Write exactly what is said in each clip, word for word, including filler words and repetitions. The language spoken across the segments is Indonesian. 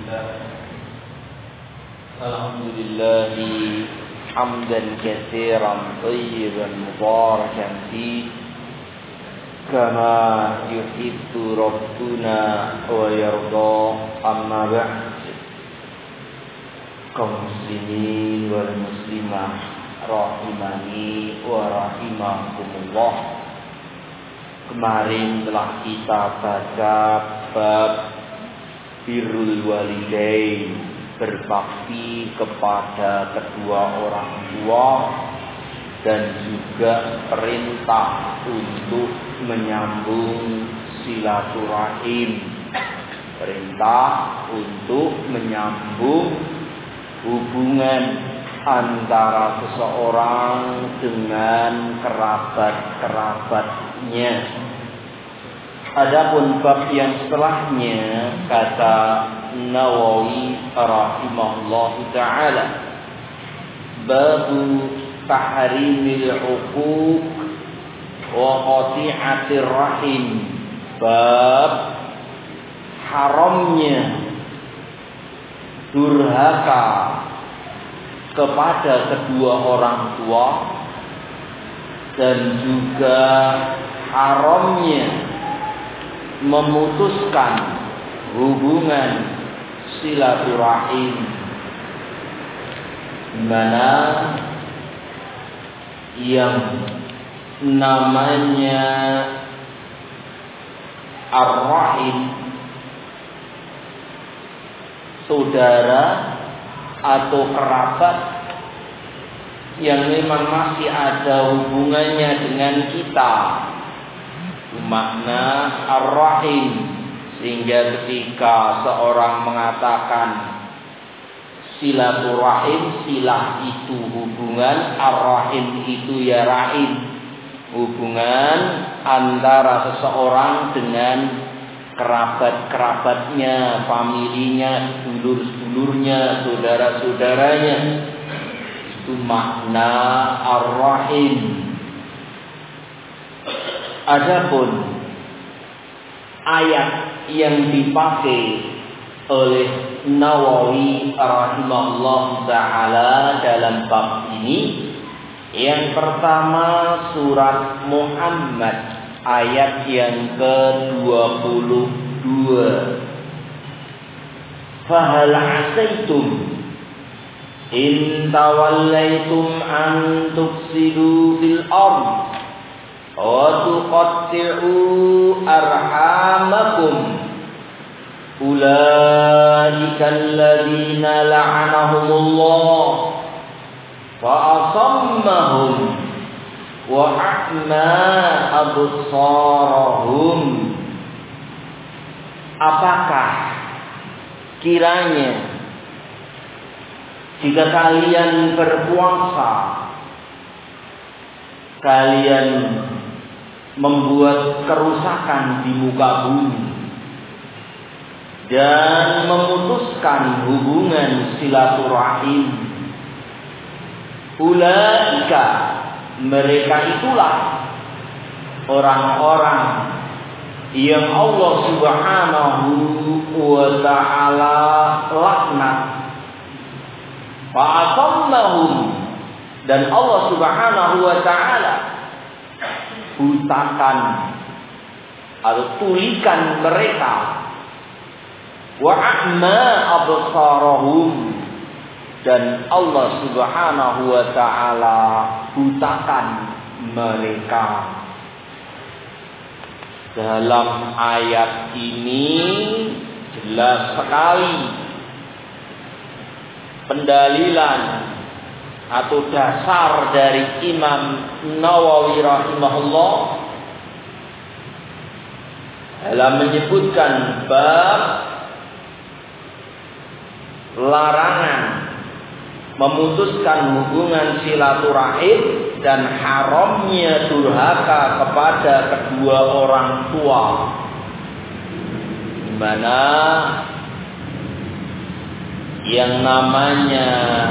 Alhamdulillahi hamdan katsiran thayyiban mubarakan fi kama yuhibbu rabbuna wa yarda. Amma ba'd. Kaum muslimin wal muslimah rahimani wa rahimakumullah. Kemarin telah kita baca bab birrul walidain, berbakti kepada kedua orang tua, dan juga perintah untuk menyambung silaturahim, perintah untuk menyambung hubungan antara seseorang dengan kerabat-kerabatnya. Adapun bab yang setelahnya, kata Nawawi rahimahullahu ta'ala, babu tahrimil uquq wa qati'atir rahim, bab haramnya durhaka kepada kedua orang tua, dan juga haramnya memutuskan hubungan silaturahim, di mana yang namanya ar-rahim, saudara atau kerabat yang memang masih ada hubungannya dengan kita, makna ar-rahim. Sehingga ketika seorang mengatakan silaturahim, silah itu hubungan, ar-rahim itu ya rahim, hubungan antara seseorang dengan kerabat-kerabatnya, familinya, sedulur-sedulurnya, saudara-saudaranya. Itu makna ar-rahim. Adapun ayat yang dipakai oleh Nawawi rahimahullah ta'ala dalam bab ini, yang pertama surat Muhammad ayat yang ke dua puluh dua. Fahal asaitum in tawallaitum an tufsidu fil ardh wa tuqatti'u arhamakum ulaika alladziina la'anahumullah fa asammahum wa a'ma absarahum. Apakah kiranya jika kalian berpuasa, kalian membuat kerusakan di muka bumi dan memutuskan hubungan silaturahim, ulaika, mereka itulah orang-orang yang Allah Subhanahu wa ta'ala laknat, fa'asammahum, dan Allah Subhanahu wa ta'ala butakan atau tulikan mereka, wa a'ma absarahum, dan Allah Subhanahu wa ta'ala butakan mereka. Dalam ayat ini jelas sekali pendalilan atau dasar dari Imam Nawawi rahimahullah dalam menyebutkan bab larangan memutuskan hubungan silaturahim dan haramnya durhaka kepada kedua orang tua, di mana yang namanya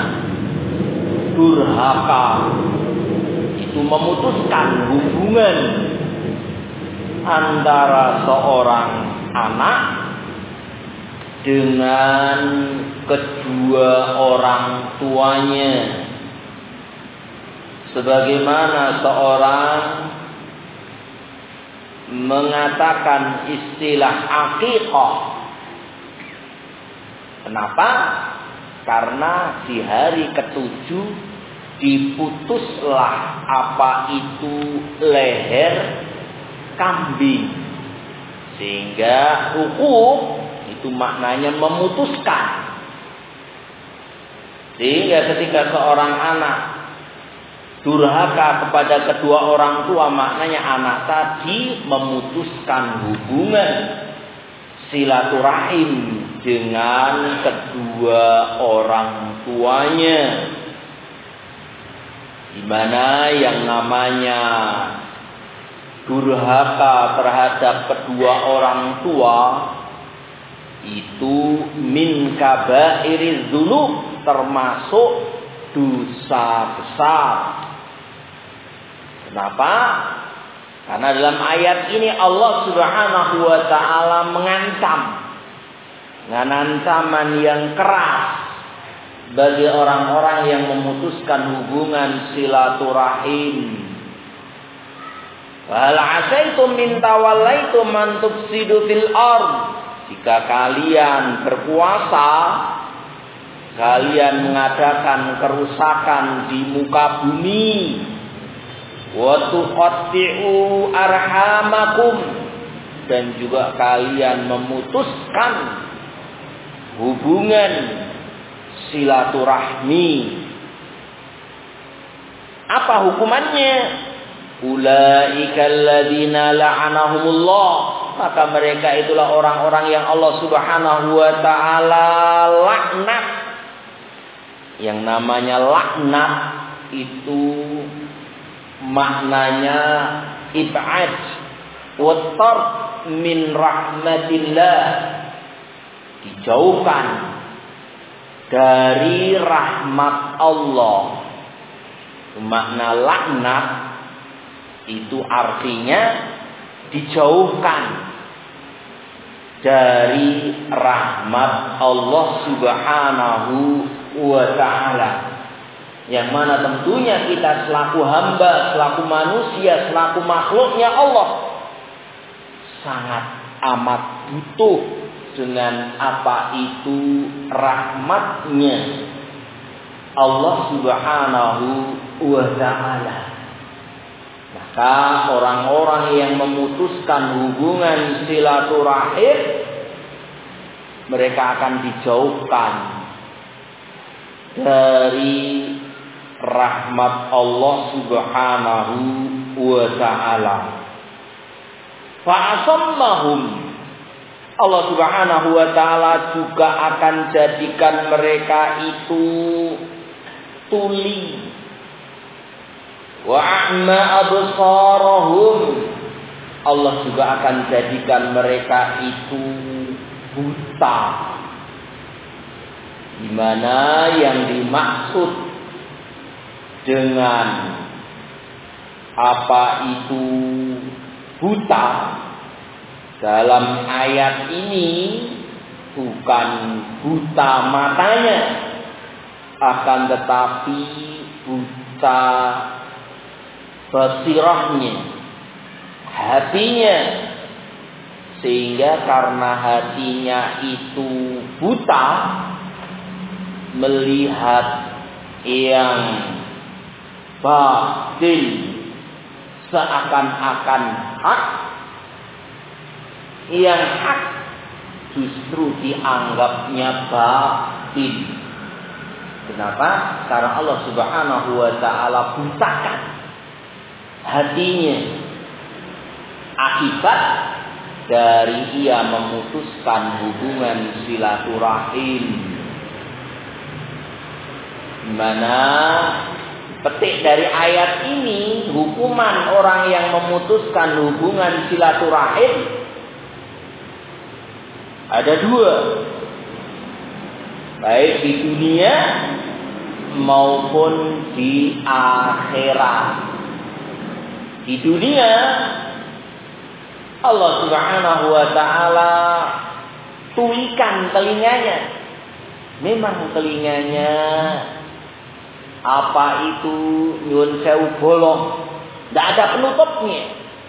durhaka itu memutuskan hubungan antara seorang anak dengan kedua orang tuanya. Sebagaimana seorang mengatakan istilah aqiqah. Kenapa? Karena di hari ketujuh diputuslah apa itu leher kambing. Sehingga hukum itu maknanya memutuskan. Sehingga ketika seorang anak durhaka kepada kedua orang tua, maknanya anak tadi memutuskan hubungan silaturahim dengan kedua orang tuanya, di mana yang namanya durhaka terhadap kedua orang tua itu min kabairiz dzunub, termasuk dosa besar. Kenapa? Karena dalam ayat ini Allah Subhanahu wa taala mengancam dengan ancaman yang keras bagi orang-orang yang memutuskan hubungan silaturahim. Wal asaitum min tawallaitum man tufsidu fil ard. Jika kalian berpuasa, kalian mengadakan kerusakan di muka bumi. Wa tuqatti'u arhamakum, dan juga kalian memutuskan hubungan silaturahmi. Apa hukumannya? Ulaika alladzina la'anahumullah, maka mereka itulah orang-orang yang Allah Subhanahu wa taala laknat. Yang namanya laknat itu maknanya ib'ad wa tard min rahmatillah, dijauhkan dari rahmat Allah. Makna laknat itu artinya dijauhkan dari rahmat Allah Subhanahu wa ta'ala. Yang mana tentunya kita selaku hamba, selaku manusia, selaku makhluknya Allah sangat amat butuh dengan apa itu rahmatnya Allah Subhanahu wa ta'ala. Maka orang-orang yang memutuskan hubungan silaturahim, mereka akan dijauhkan dari rahmat Allah Subhanahu wa ta'ala. Fa'asammahum, Allah Subhanahu wa ta'ala juga akan jadikan mereka itu tuli. Wa a'ma absarahum, Allah juga akan jadikan mereka itu buta. Di mana yang dimaksud dengan apa itu buta dalam ayat ini bukan buta matanya, akan tetapi buta basirahnya, hatinya. Sehingga karena hatinya itu buta, melihat yang batil seakan-akan hak, yang hak justru dianggapnya batil. Kenapa? Karena Allah Subhanahu wa ta'ala butakan hatinya akibat dari ia memutuskan hubungan silaturahim. Mana petik dari ayat ini, hukuman orang yang memutuskan hubungan silaturahim ada dua, baik di dunia maupun di akhirat. Di dunia Allah Subhanahu wa ta'ala tulikan telinganya. Memang telinganya apa itu nyun sewu bolong, tidak ada penutupnya.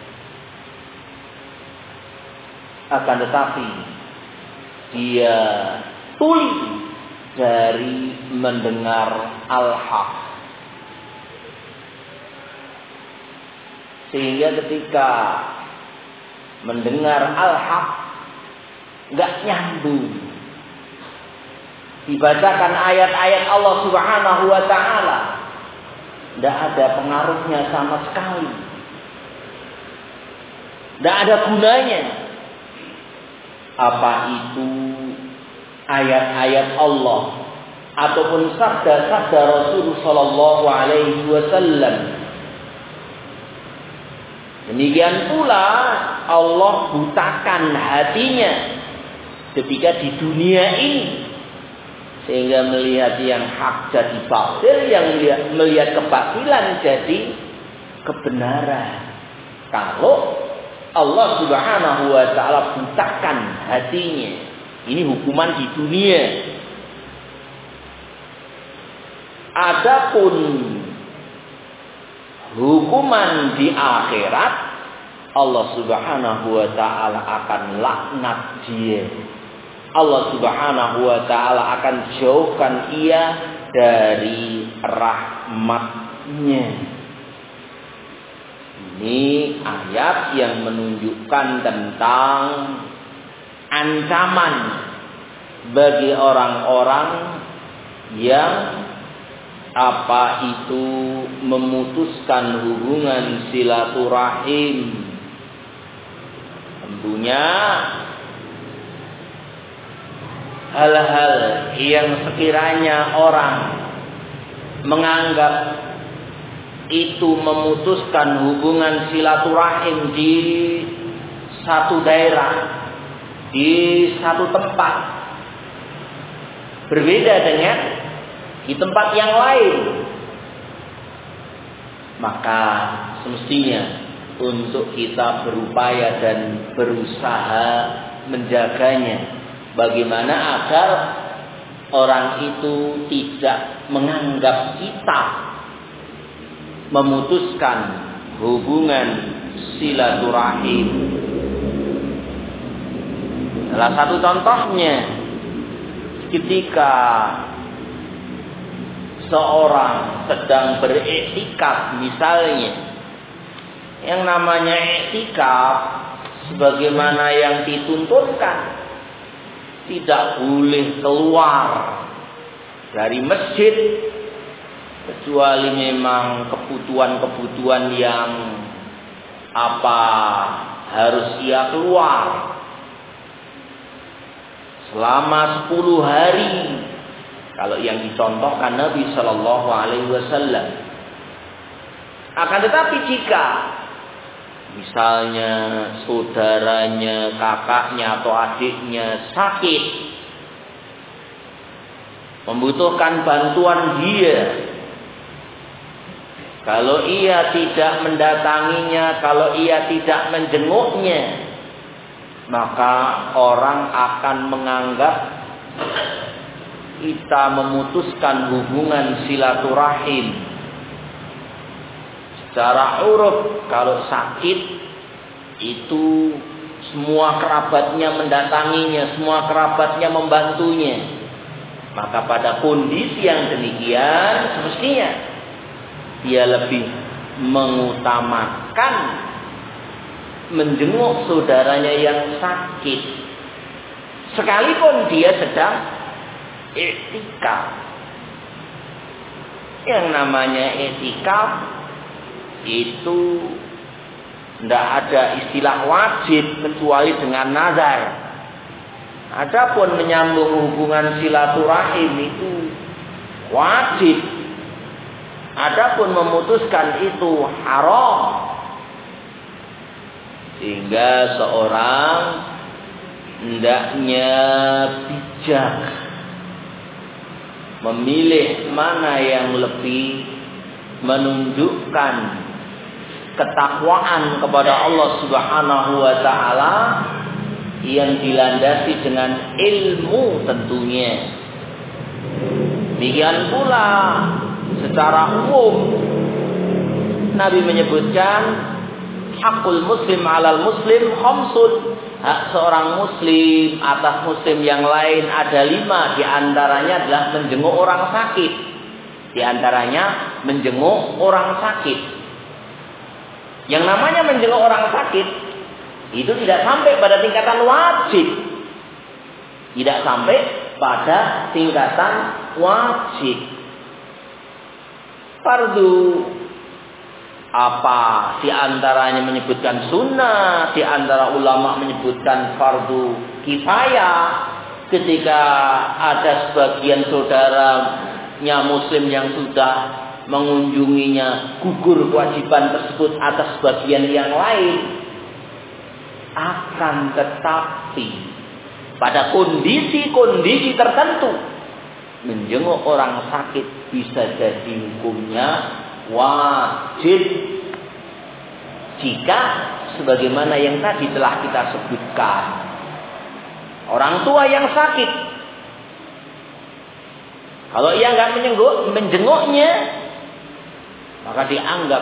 Akan tetapi dia tuli dari mendengar al-haq. Sehingga ketika mendengar al-haq nggak nyambung. Dibacakan ayat-ayat Allah Subhanahu wa taala, tidak ada pengaruhnya sama sekali. Tidak ada gunanya. Apa itu ayat-ayat Allah ataupun sabda-sabda Rasulullah sallallahu alaihi wasallam. Demikian pula Allah butakan hatinya ketika di dunia ini, sehingga melihat yang hak jadi batil, yang melihat, melihat kebatilan jadi kebenaran. Kalau Allah Subhanahu wa taala butakan hatinya, ini hukuman di dunia. Adapun hukuman di akhirat, Allah Subhanahu wa taala akan laknat dia. Allah Subhanahu wa taala akan jauhkan ia dari rahmatnya. Ini ayat yang menunjukkan tentang ancaman bagi orang-orang yang apa itu memutuskan hubungan silaturahim. Tentunya hal-hal yang sekiranya orang menganggap itu memutuskan hubungan silaturahim di satu daerah, di satu tempat, berbeda dengan di tempat yang lain, maka semestinya untuk kita berupaya dan berusaha menjaganya. Bagaimana agar orang itu tidak menganggap kita memutuskan hubungan silaturahim. Salah satu contohnya ketika seorang sedang beriktikaf misalnya. Yang namanya iktikaf sebagaimana yang dituntunkan, tidak boleh keluar dari masjid kecuali memang kebutuhan-kebutuhan yang apa harus ia keluar selama sepuluh hari. Kalau yang dicontohkan Nabi Shallallahu Alaihi Wasallam. Akan tetapi jika misalnya saudaranya, kakaknya atau adiknya sakit, membutuhkan bantuan dia, kalau ia tidak mendatanginya, kalau ia tidak menjenguknya, maka orang akan menganggap kita memutuskan hubungan silaturahim. Secara uruf, kalau sakit itu semua kerabatnya mendatanginya, semua kerabatnya membantunya. Maka pada kondisi yang demikian, semestinya dia lebih mengutamakan menjenguk saudaranya yang sakit, sekalipun dia sedang iktikaf. Yang namanya iktikaf itu tidak ada istilah wajib kecuali dengan nazar. Adapun menyambung hubungan silaturahim itu wajib. Adapun memutuskan itu haram. Sehingga seorang hendaknya bijak memilih mana yang lebih menunjukkan ketakwaan kepada Allah Subhanahu wa taala yang dilandasi dengan ilmu tentunya. Demikian pula secara umum Nabi menyebutkan hakul muslim alal muslim khamsun. Hak seorang muslim atas muslim yang lain ada lima. Di antaranya adalah menjenguk orang sakit. Di antaranya menjenguk orang sakit. Yang namanya menjenguk orang sakit itu tidak sampai pada tingkatan wajib. Tidak sampai pada tingkatan wajib. Fardu apa? Di antaranya menyebutkan sunnah, di antara ulama menyebutkan fardu kifayah. Ketika ada sebagian saudaranya muslim yang sudah mengunjunginya, gugur kewajiban tersebut atas sebagian yang lain. Akan tetapi pada kondisi-kondisi tertentu menjenguk orang sakit bisa jadi hukumnya wajib jika sebagaimana yang tadi telah kita sebutkan, orang tua yang sakit, kalau ia nggak menjenguk, menjenguknya, maka dianggap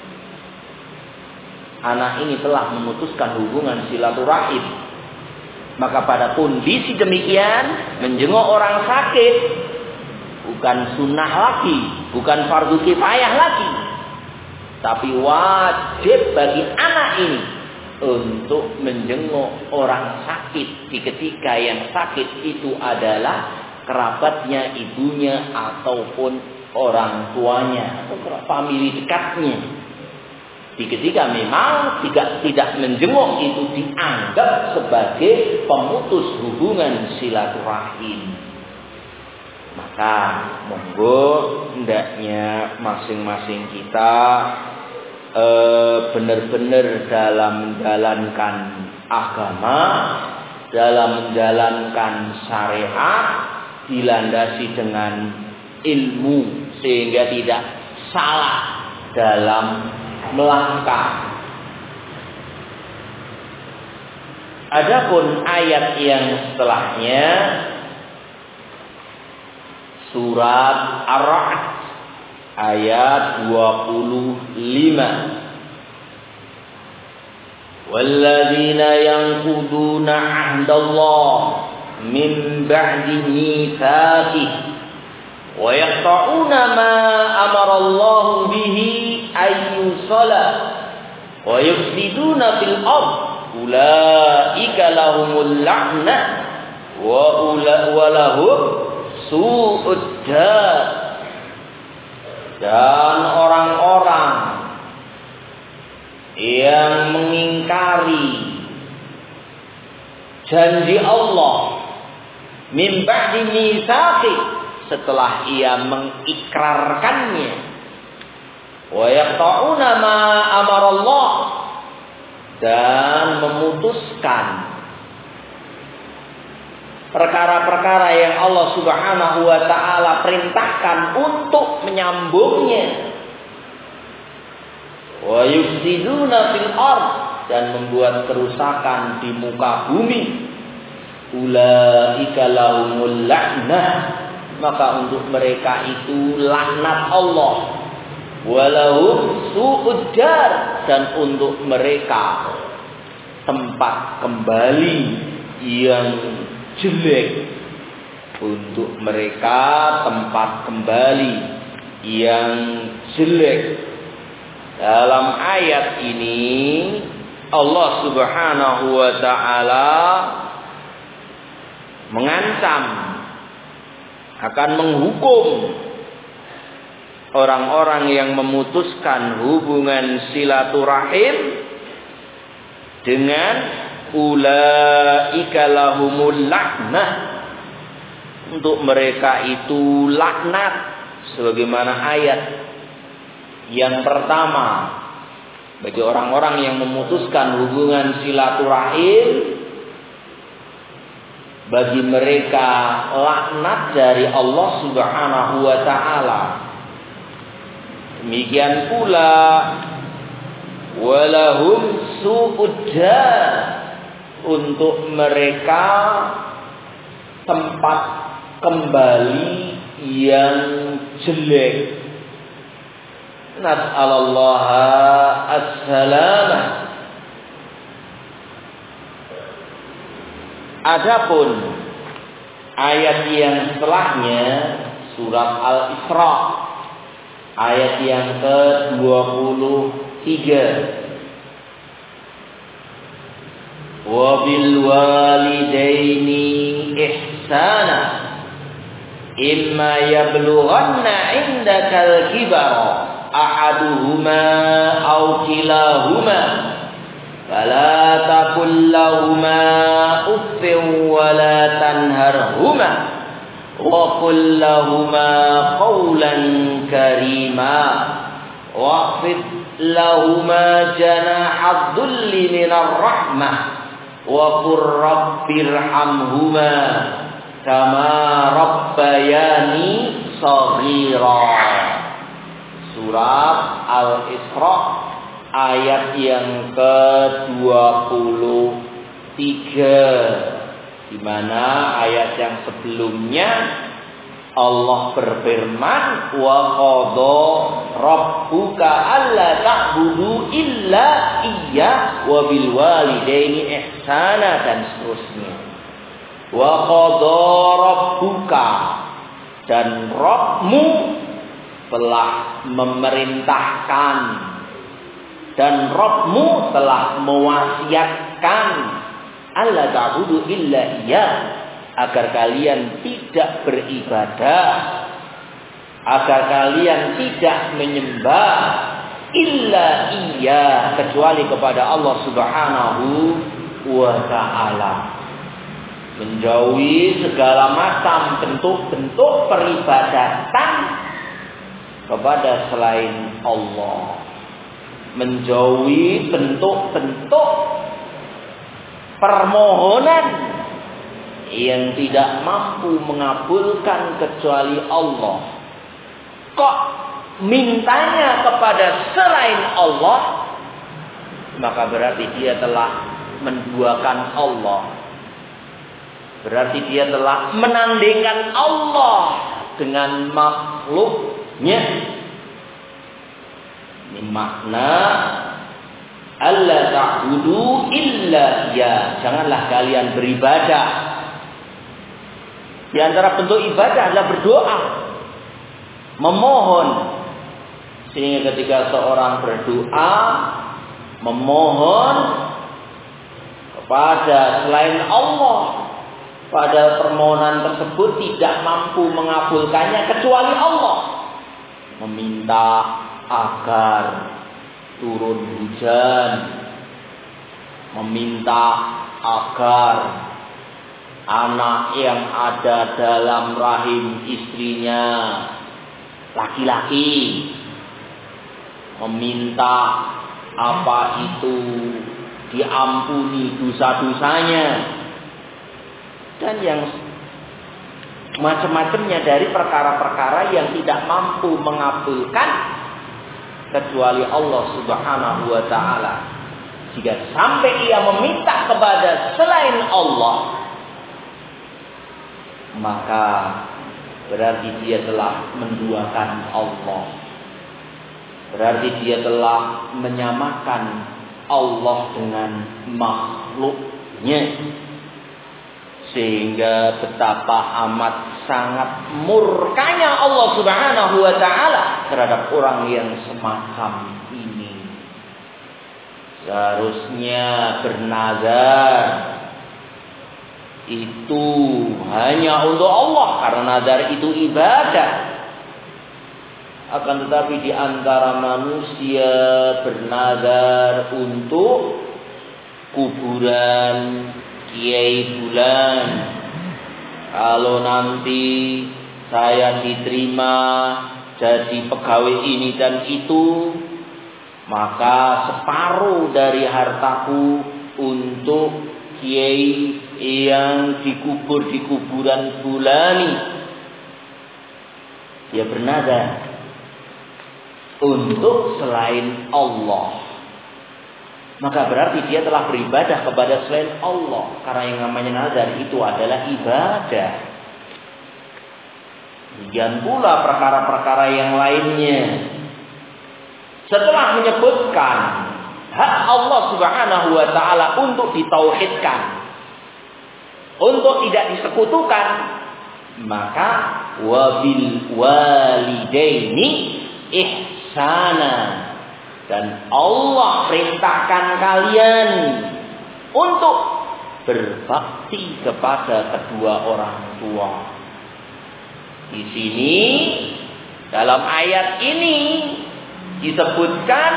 anak ini telah memutuskan hubungan silaturahim. Maka pada kondisi demikian menjenguk orang sakit bukan sunnah lagi, bukan fardu kifayah lagi, tapi wajib bagi anak ini untuk menjenguk orang sakit di ketika yang sakit itu adalah kerabatnya, ibunya ataupun orang tuanya atau famili dekatnya. Di ketika memang tidak tidak menjenguk itu dianggap sebagai pemutus hubungan silaturahim. Maka monggo hendaknya masing-masing kita eh, benar-benar dalam menjalankan agama, dalam menjalankan syariat dilandasi dengan ilmu sehingga tidak salah dalam melangkah. Adapun ayat yang setelahnya surat Ar-Ra'd ayat dua puluh lima. Walladzina yanquduna 'ahdallahi min ba'di mitsaqihi wa yaqta'una ma amara Allahu bihi ayyusala wa yufsiduna fil ard ulaika lahumul la'nah wa ula wa lahum su'ud dar. Dan orang-orang yang mengingkari janji Allah min ba'di mitsaqi, setelah ia mengikrarkannya, wa yaqta'una ma amara Allah, dan memutuskan perkara-perkara yang Allah Subhanahu wa taala perintahkan untuk menyambungnya, wa yufsiduna fil ard, dan membuat kerusakan di muka bumi, ulaika lahumul la'nah, maka untuk mereka itu laknat Allah, walahum su'ud dar, dan untuk mereka tempat kembali yang jelek, untuk mereka tempat kembali yang jelek. Dalam ayat ini Allah Subhanahu wa taala mengancam akan menghukum orang-orang yang memutuskan hubungan silaturahim dengan ulaika lahumul laknah, untuk mereka itu laknat, sebagaimana ayat yang pertama bagi orang-orang yang memutuskan hubungan silaturahim, bagi mereka laknat dari Allah Subhanahu wa taala. Demikian pula walahum su'ud dar, untuk mereka tempat kembali yang jelek. Nas'alallaha as-salamah. Adapun ayat yang setelahnya surat Al-Isra ayat yang ke dua puluh tiga. Wa bil walidaini ihsana imma yablughanna 'indakal kibara ahaduhuma aw kilahuma fala taqul lahumā uffin wa la tanharhumā wa qul lahumā qawlan karīmā waqfid lahumā janāḥa adh-dhulli minar rahmah wa qur rabbirhamhumā kamā rabbayani shaghīrā. Surat Al-Isra ayat yang ke dua puluh tiga, di mana ayat yang sebelumnya Allah berfirman wa qadha rabbuka alla ta'budu illa iyyah wa bil walidaini ihsana dan seterusnya. Wa qadha rabbuka dan Rabbmu telah memerintahkan dan Rabbmu telah mewasiatkan alla ta'budu illa iyyah, agar kalian tidak beribadah, agar kalian tidak menyembah illa iyyah, kecuali kepada Allah Subhanahu wa ta'ala, menjauhi segala macam bentuk-bentuk peribadatan kepada selain Allah, menjauhi bentuk-bentuk permohonan yang tidak mampu mengabulkan kecuali Allah. Kok mintanya kepada selain Allah, maka berarti dia telah menduakan Allah, berarti dia telah menandingkan Allah dengan makhluknya. Ini makna alla ta'budu illa ya, janganlah kalian beribadah. Di antara bentuk ibadah adalah berdoa, memohon. Sehingga ketika seorang berdoa, memohon kepada selain Allah, pada permohonan tersebut tidak mampu mengabulkannya kecuali Allah, meminta agar turun hujan, meminta agar anak yang ada dalam rahim istrinya laki-laki, meminta apa itu diampuni dosa-dosanya, dan yang macam-macamnya dari perkara-perkara yang tidak mampu mengabulkan kecuali Allah Subhanahu wa ta'ala. Jika sampai ia meminta kepada selain Allah, maka berarti dia telah menduakan Allah, berarti dia telah menyamakan Allah dengan makhluknya, sehingga betapa amat sangat murkanya Allah Subhanahu wa ta'ala terhadap orang yang semacam ini. Seharusnya bernazar itu hanya untuk Allah, karena nazar itu ibadah. Akan tetapi di antara manusia bernazar untuk kuburan Kiai Bulan, kalau nanti saya diterima jadi pegawai ini dan itu, maka separuh dari hartaku untuk kiai yang dikubur di kuburan Fulani. Dia bernazar untuk selain Allah. maka berarti dia telah beribadah kepada selain Allah. Karena yang namanya nazar itu adalah ibadah. Demikian pula perkara-perkara yang lainnya. Setelah menyebutkan hak Allah Subhanahu wa taala untuk ditauhidkan, untuk tidak disekutukan, maka wabil walidaini ihsana. Dan Allah perintahkan kalian untuk berbakti kepada kedua orang tua. Di sini dalam ayat ini disebutkan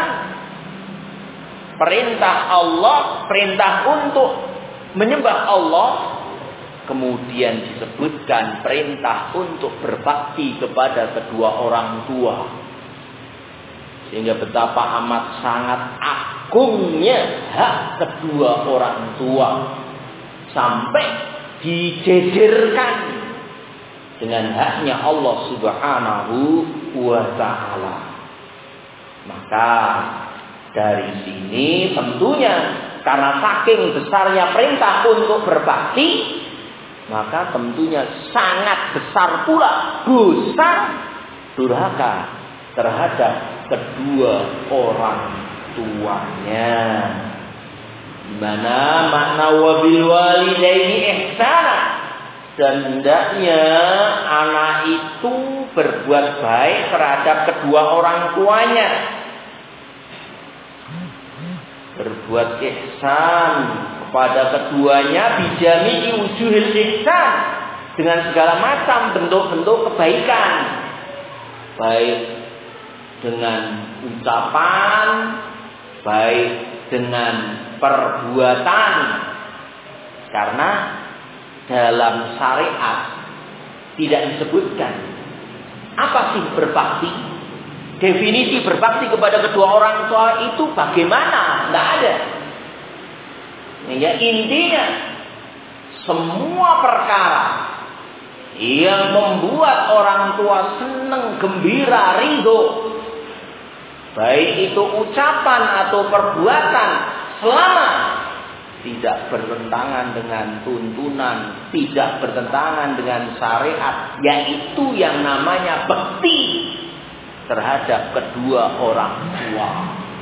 perintah Allah, perintah untuk menyembah Allah, kemudian disebutkan perintah untuk berbakti kepada kedua orang tua. Sehingga betapa amat sangat agungnya hak kedua orang tua, sampai dijejerkan dengan haknya Allah Subhanahu wa ta'ala. Maka dari sini tentunya karena saking besarnya perintah untuk berbakti, maka tentunya sangat besar pula dosa durhaka terhadap kedua orang tuanya. Di mana makna wabil walidaini ihsana, dan hendaknya anak itu berbuat baik terhadap kedua orang tuanya, berbuat ihsan kepada keduanya bijami'i wujuhil ihsan, dengan segala macam bentuk-bentuk kebaikan, baik dengan ucapan, baik dengan perbuatan. Karena dalam syariat tidak disebutkan apa sih berbakti. Definisi berbakti kepada kedua orang tua itu bagaimana? Tidak ada. Ya, intinya semua perkara yang membuat orang tua senang, gembira, ridho, baik itu ucapan atau perbuatan, selama tidak bertentangan dengan tuntunan, tidak bertentangan dengan syariat, yaitu yang namanya bakti terhadap kedua orang tua.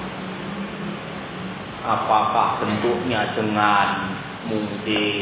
Apakah bentuknya dengan mungkin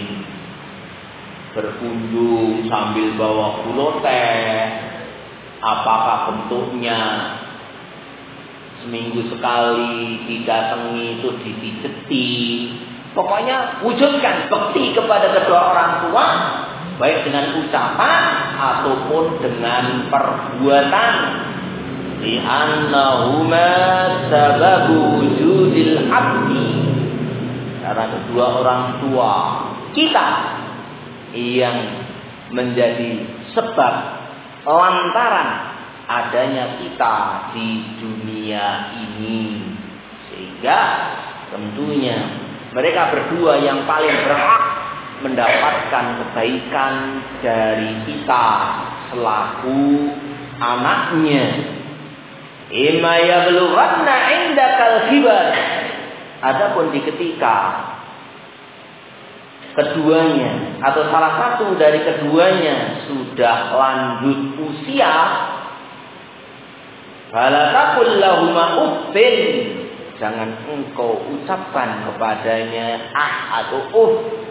berkunjung sambil bawa pulot teh, apakah bentuknya seminggu sekali didatangi itu dipijeti, pokoknya wujudkan bakti kepada kedua orang tua, baik dengan ucapan ataupun dengan perbuatan. Li'annahuma sababu wujudil abdi, karena kedua orang tua kita yang menjadi sebab lantaran adanya kita di dunia ini. Sehingga tentunya mereka berdua yang paling berhak mendapatkan kebaikan dari kita selaku anaknya. Imma yablughanna 'indakal kibar. Adapun di ketika keduanya atau salah satu dari keduanya sudah lanjut usia, fala taqul lahuma uffin, jangan engkau ucapkan kepadanya ah atau uff,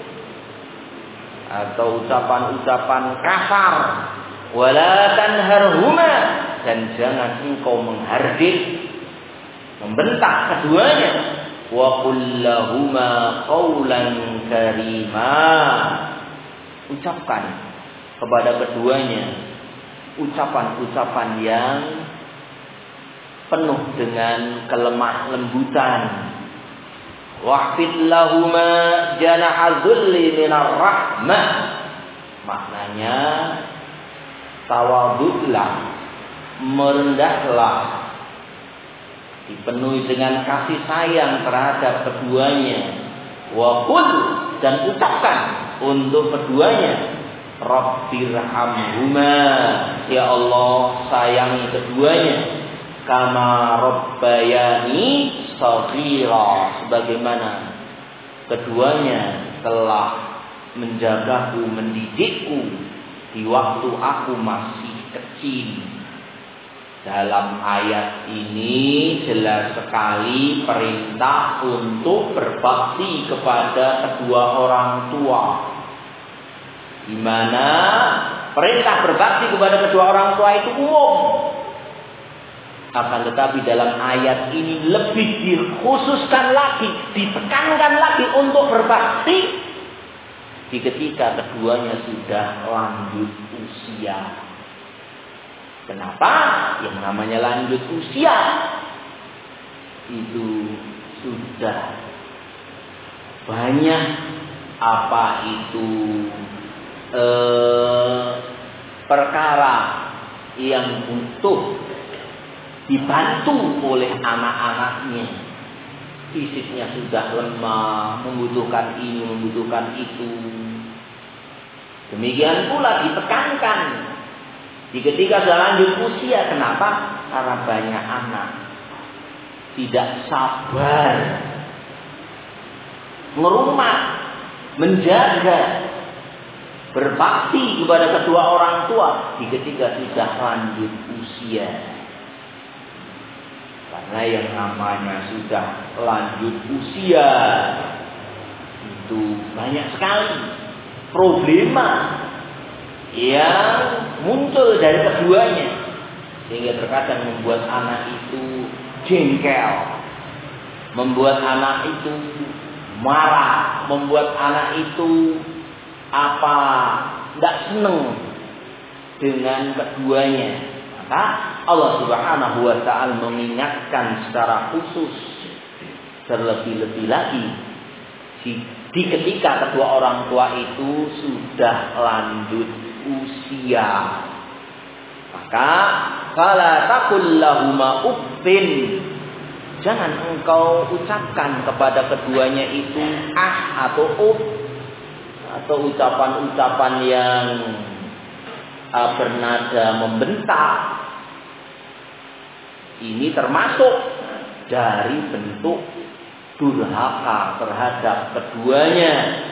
atau ucapan-ucapan kasar. Wala tanharhuma, dan jangan engkau menghardik, membentak keduanya. Wa qul lahuma qawlan karima, ucapkan kepada keduanya ucapan-ucapan yang penuh dengan kelemah lembutan. Wahfid lahuma janaha dhulli minar rahmah, maknanya tawadhu'lah, merendahlah, dipenuhi dengan kasih sayang terhadap keduanya. Wa qul, dan ucapkan untuk keduanya, Rabbirhamhuma, ya Allah sayangi keduanya, kama rabbayani, shaghira, sebagaimana keduanya telah menjagaku, mendidikku di waktu aku masih kecil. Dalam ayat ini jelas sekali perintah untuk berbakti kepada kedua orang tua, di mana perintah berbakti kepada kedua orang tua itu umum. Akan tetapi dalam ayat ini lebih dikhususkan lagi, ditekankan lagi untuk berbakti di ketika keduanya sudah lanjut usia. Kenapa? Yang namanya lanjut usia itu sudah banyak apa itu eh, perkara yang butuh dibantu oleh anak-anaknya. Fisiknya sudah lemah, membutuhkan ini, membutuhkan itu. Demikian pula ditekankan di ketika sudah lanjut usia. Kenapa? Karena banyak anak tidak sabar merumah, menjaga, berbakti kepada kedua orang tua di ketika sudah lanjut usia. Karena yang namanya sudah lanjut usia itu banyak sekali problema yang muncul dari keduanya, sehingga terkadang membuat anak itu jengkel, membuat anak itu marah, membuat anak itu apa tidak senang dengan keduanya. Maka Allah Subhanahu wa taala mengingatkan secara khusus terlebih-lebih lagi di, di ketika kedua orang tua itu sudah lanjut usia. Maka fala taqul lahuma uffin, jangan engkau ucapkan kepada keduanya itu ah atau uff, atau ucapan-ucapan yang uh, bernada membentak. Ini termasuk dari bentuk durhaka terhadap keduanya.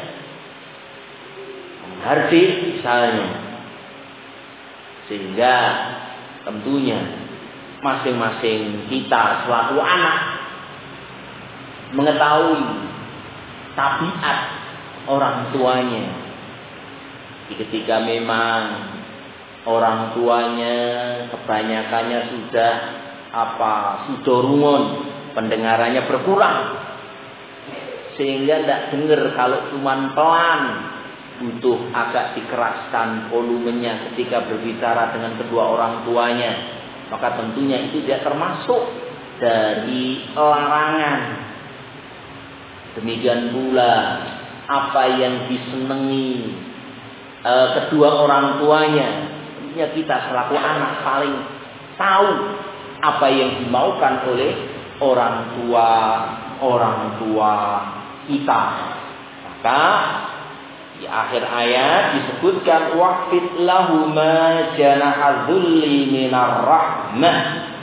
Menghardik misalnya. Sehingga tentunya masing-masing kita selaku anak mengetahui tabiat orang tuanya. Ketika memang orang tuanya kebanyakannya sudah apa sudorungon, pendengarannya berkurang, sehingga tidak dengar kalau cuman pelan, butuh agak dikeraskan volumenya ketika berbicara dengan kedua orang tuanya, maka tentunya itu tidak termasuk dari larangan. Demikian pula apa yang disenangi e, kedua orang tuanya, tentunya kita selaku anak paling tahu apa yang dimaukan oleh orang tua orang tua kita. Maka di akhir ayat disebutkan waqfid lahuma janaha dzulli minar rahmah.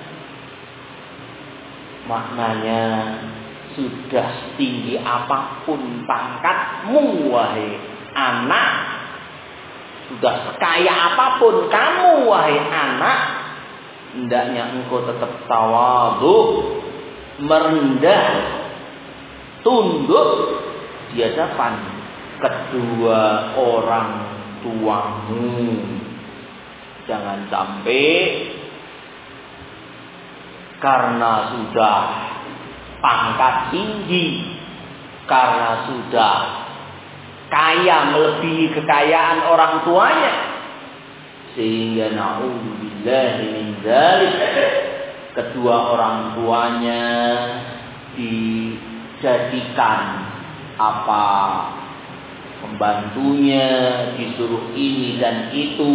Maknanya sudah setinggi apapun pangkatmu wahai anak, sudah sekaya apapun kamu wahai anak, hendaknya engkau tetap tawadhu, merendah, tunduk di hadapan kedua orang tuamu. Jangan sampai karena sudah pangkat tinggi, karena sudah kaya melebihi kekayaan orang tuanya, sehingga na'udzubillahi min dzalik, kedua orang tuanya dijadikan apa pembantunya, disuruh ini dan itu,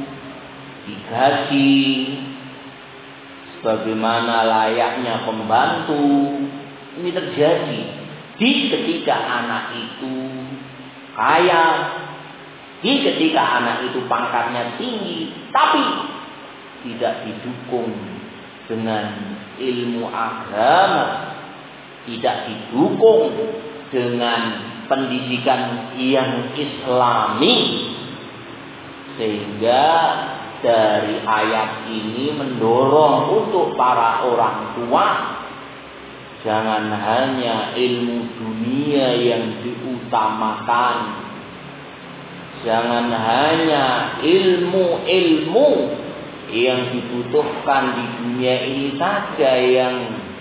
digaji sebagaimana layaknya pembantu. Ini terjadi di ketika anak itu kaya, di ketika anak itu pangkatnya tinggi, tapi tidak didukung dengan ilmu agama, tidak didukung dengan pendidikan yang islami, sehingga dari ayat ini mendorong untuk para orang tua jangan hanya ilmu dunia yang diutamakan, jangan hanya ilmu-ilmu yang dibutuhkan di dunia ini saja yang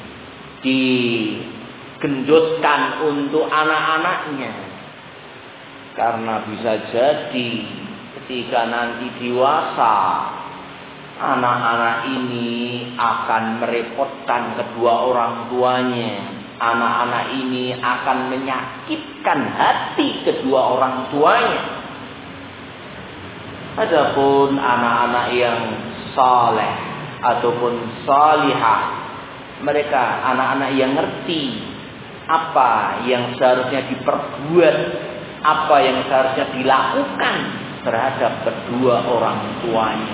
digenjotkan untuk anak-anaknya. Karena bisa jadi ketika nanti dewasa, anak-anak ini akan merepotkan kedua orang tuanya. Anak-anak ini akan menyakitkan hati kedua orang tuanya. Adapun anak-anak yang saleh ataupun salihah, mereka anak-anak yang ngerti apa yang seharusnya diperbuat, apa yang seharusnya dilakukan terhadap kedua orang tuanya.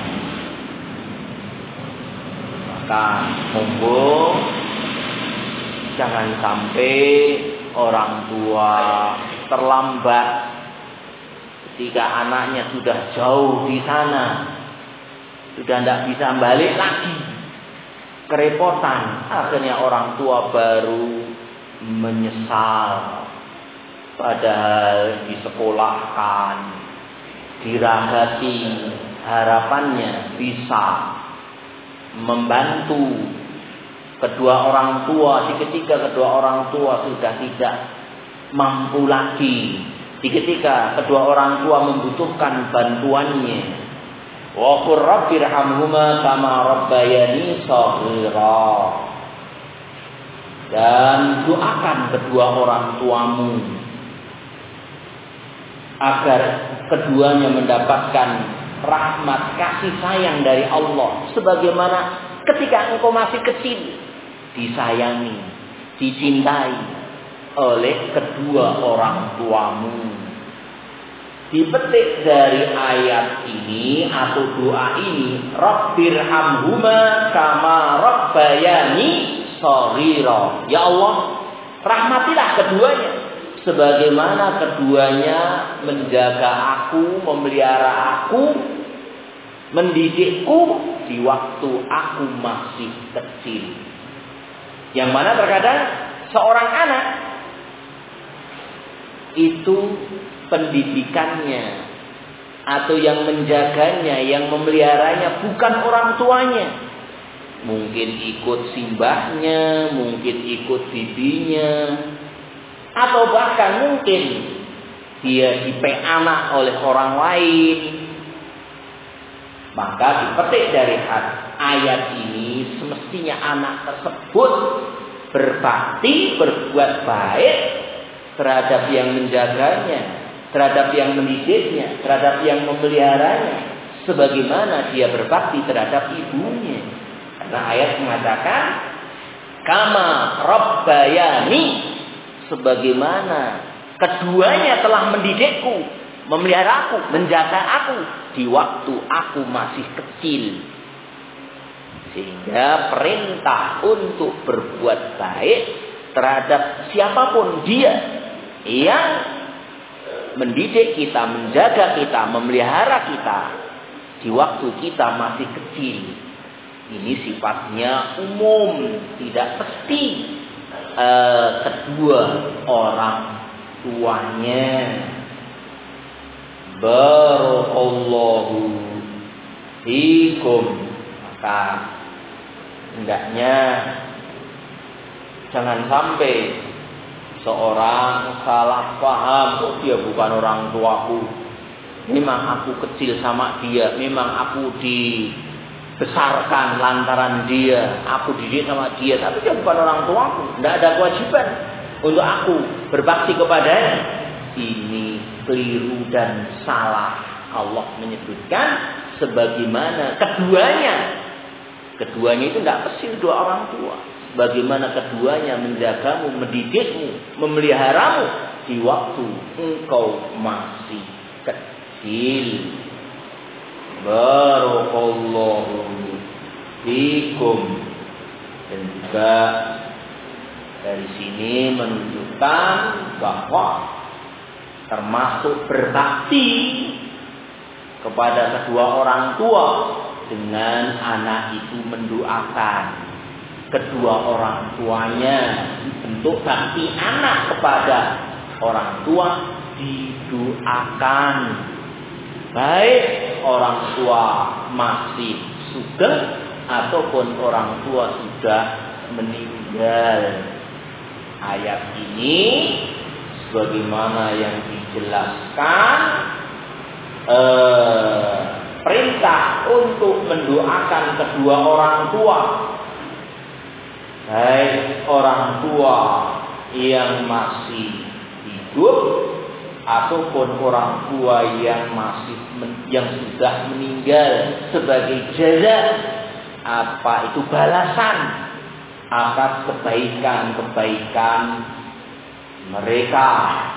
Maka monggo jangan sampai orang tua terlambat ketika anaknya sudah jauh di sana, sudah tidak bisa balik lagi, kerepotan. Akhirnya orang tua baru menyesal, padahal disekolahkan, diragati, harapannya bisa membantu kedua orang tua di ketika kedua orang tua sudah tidak mampu lagi, di ketika kedua orang tua membutuhkan bantuannya. Wa qur rabbirhamhuma kama rabbayani shaghira. Dan doakan kedua orang tuamu agar keduanya mendapatkan rahmat kasih sayang dari Allah, sebagaimana ketika engkau masih kecil disayangi, dicintai oleh kedua orang tuamu. Dipetik dari ayat ini atau doa ini, Rabbirhamhuma kama rabbayani shaghira. Ya Allah, rahmatilah keduanya sebagaimana keduanya menjaga aku, memelihara aku, mendidikku di waktu aku masih kecil. Yang mana terkadang seorang anak itu pendidikannya atau yang menjaganya, yang memeliharanya bukan orang tuanya. Mungkin ikut simbahnya, mungkin ikut bibinya, atau bahkan mungkin dia dipek anak oleh orang lain. Maka dipetik dari ayat ini, semestinya anak tersebut berbakti, berbuat baik terhadap yang menjaganya, terhadap yang mendidiknya, terhadap yang memeliharanya, sebagaimana dia berbakti terhadap ibunya. Karena ayat mengatakan kama rabbayani, sebagaimana keduanya telah mendidikku, memelihara aku, menjaga aku di waktu aku masih kecil. Sehingga perintah untuk berbuat baik terhadap siapapun dia yang mendidik kita, menjaga kita, memelihara kita di waktu kita masih kecil. Ini sifatnya umum, tidak mesti uh, kedua orang tuanya. Barakallahu fikum. Maka hendaknya jangan sampai seorang salah paham, oh dia bukan orang tuaku, memang aku kecil sama dia, memang aku dibesarkan lantaran dia, aku dididik sama dia, tapi dia bukan orang tuaku, tidak ada kewajiban untuk aku berbakti kepadanya. Ini keliru dan salah. Allah menyebutkan sebagaimana keduanya, keduanya itu tidak mesti dua orang tua. Bagaimana keduanya menjagamu, mendidikmu, memeliharamu di waktu engkau masih kecil. Barakallahu fikum. Dan juga Dari sini menunjukkan bahwa termasuk berbakti kepada kedua orang tua dengan anak itu mendoakan kedua orang tuanya. Bentuk bakti anak kepada orang tua didoakan, baik orang tua masih sugeng ataupun orang tua sudah meninggal. Ayat ini sebagaimana yang dijelaskan, eh, perintah untuk mendoakan kedua orang tua, baik orang tua yang masih hidup ataupun orang tua yang masih men, yang sudah meninggal, sebagai jaza, apa itu balasan atas kebaikan-kebaikan mereka.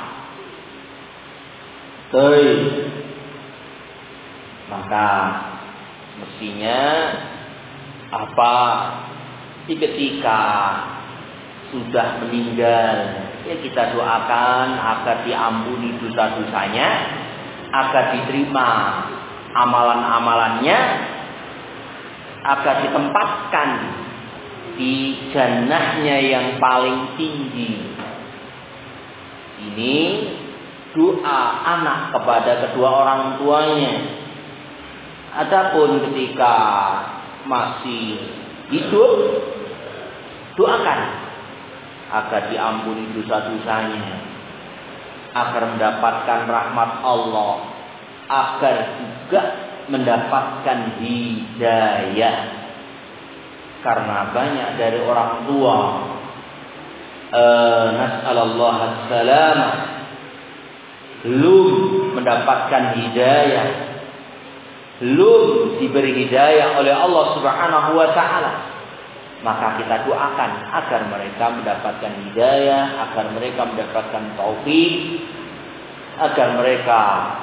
Baik, maka mestinya apa ketika sudah meninggal, ya kita doakan agar diampuni dosa-dosanya, agar diterima amalan-amalannya, agar ditempatkan di jannahnya yang paling tinggi. Ini doa anak kepada kedua orang tuanya. Adapun ketika masih hidup, doakan agar diampuni dosa-dosanya, agar mendapatkan rahmat Allah, agar juga mendapatkan hidayah. Karena banyak dari orang tua, uh, nas'alallah as-salamah, belum mendapatkan hidayah, belum diberi hidayah oleh Allah Subhanahu wa ta'ala. Maka kita doakan agar mereka mendapatkan hidayah, agar mereka mendapatkan taufik, agar mereka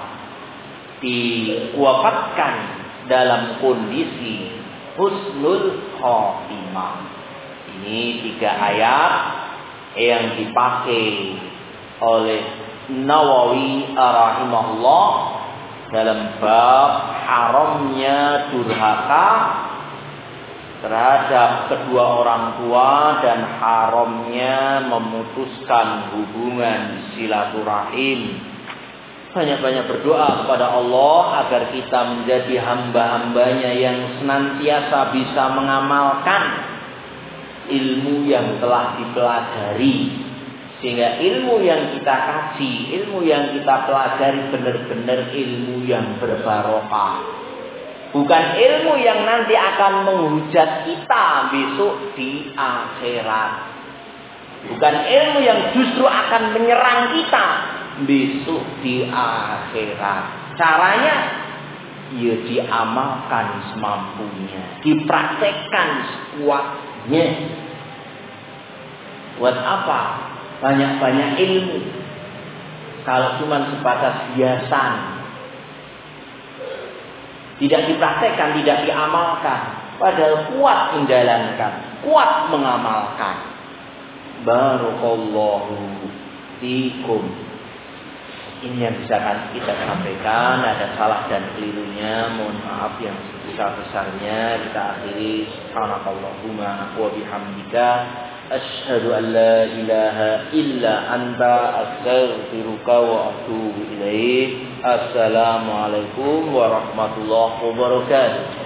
diwafatkan dalam kondisi husnul khotimah. Ini tiga ayat yang dipakai oleh Nawawi rahimahullah dalam bab haramnya durhaka terhadap kedua orang tua dan haramnya memutuskan hubungan silaturahim. Banyak-banyak berdoa kepada Allah agar kita menjadi hamba-hambanya yang senantiasa bisa mengamalkan ilmu yang telah dipelajari, sehingga ilmu yang kita kaji, ilmu yang kita pelajari benar-benar ilmu yang berbarokah, bukan ilmu yang nanti akan menghujat kita besok di akhirat, bukan ilmu yang justru akan menyerang kita besok di akhirat. Caranya ya diamalkan semampunya, dipraktekkan sekuatnya. Buat apa banyak-banyak ilmu kalau cuma sebatas hiasan, tidak dipraktekkan, tidak diamalkan, padahal kuat menjalankan, kuat mengamalkan. Barakallahu fikum. Ini yang bisa kita sampaikan. Ada salah dan kelirunya, mohon maaf yang sebesar-besarnya. Kita akhiri. Subhanakallahumma wa bihamdika, asyhadu an la ilaha illa anta, astaghfiruka wa atubu ilaik. Assalamualaikum warahmatullahi wabarakatuh.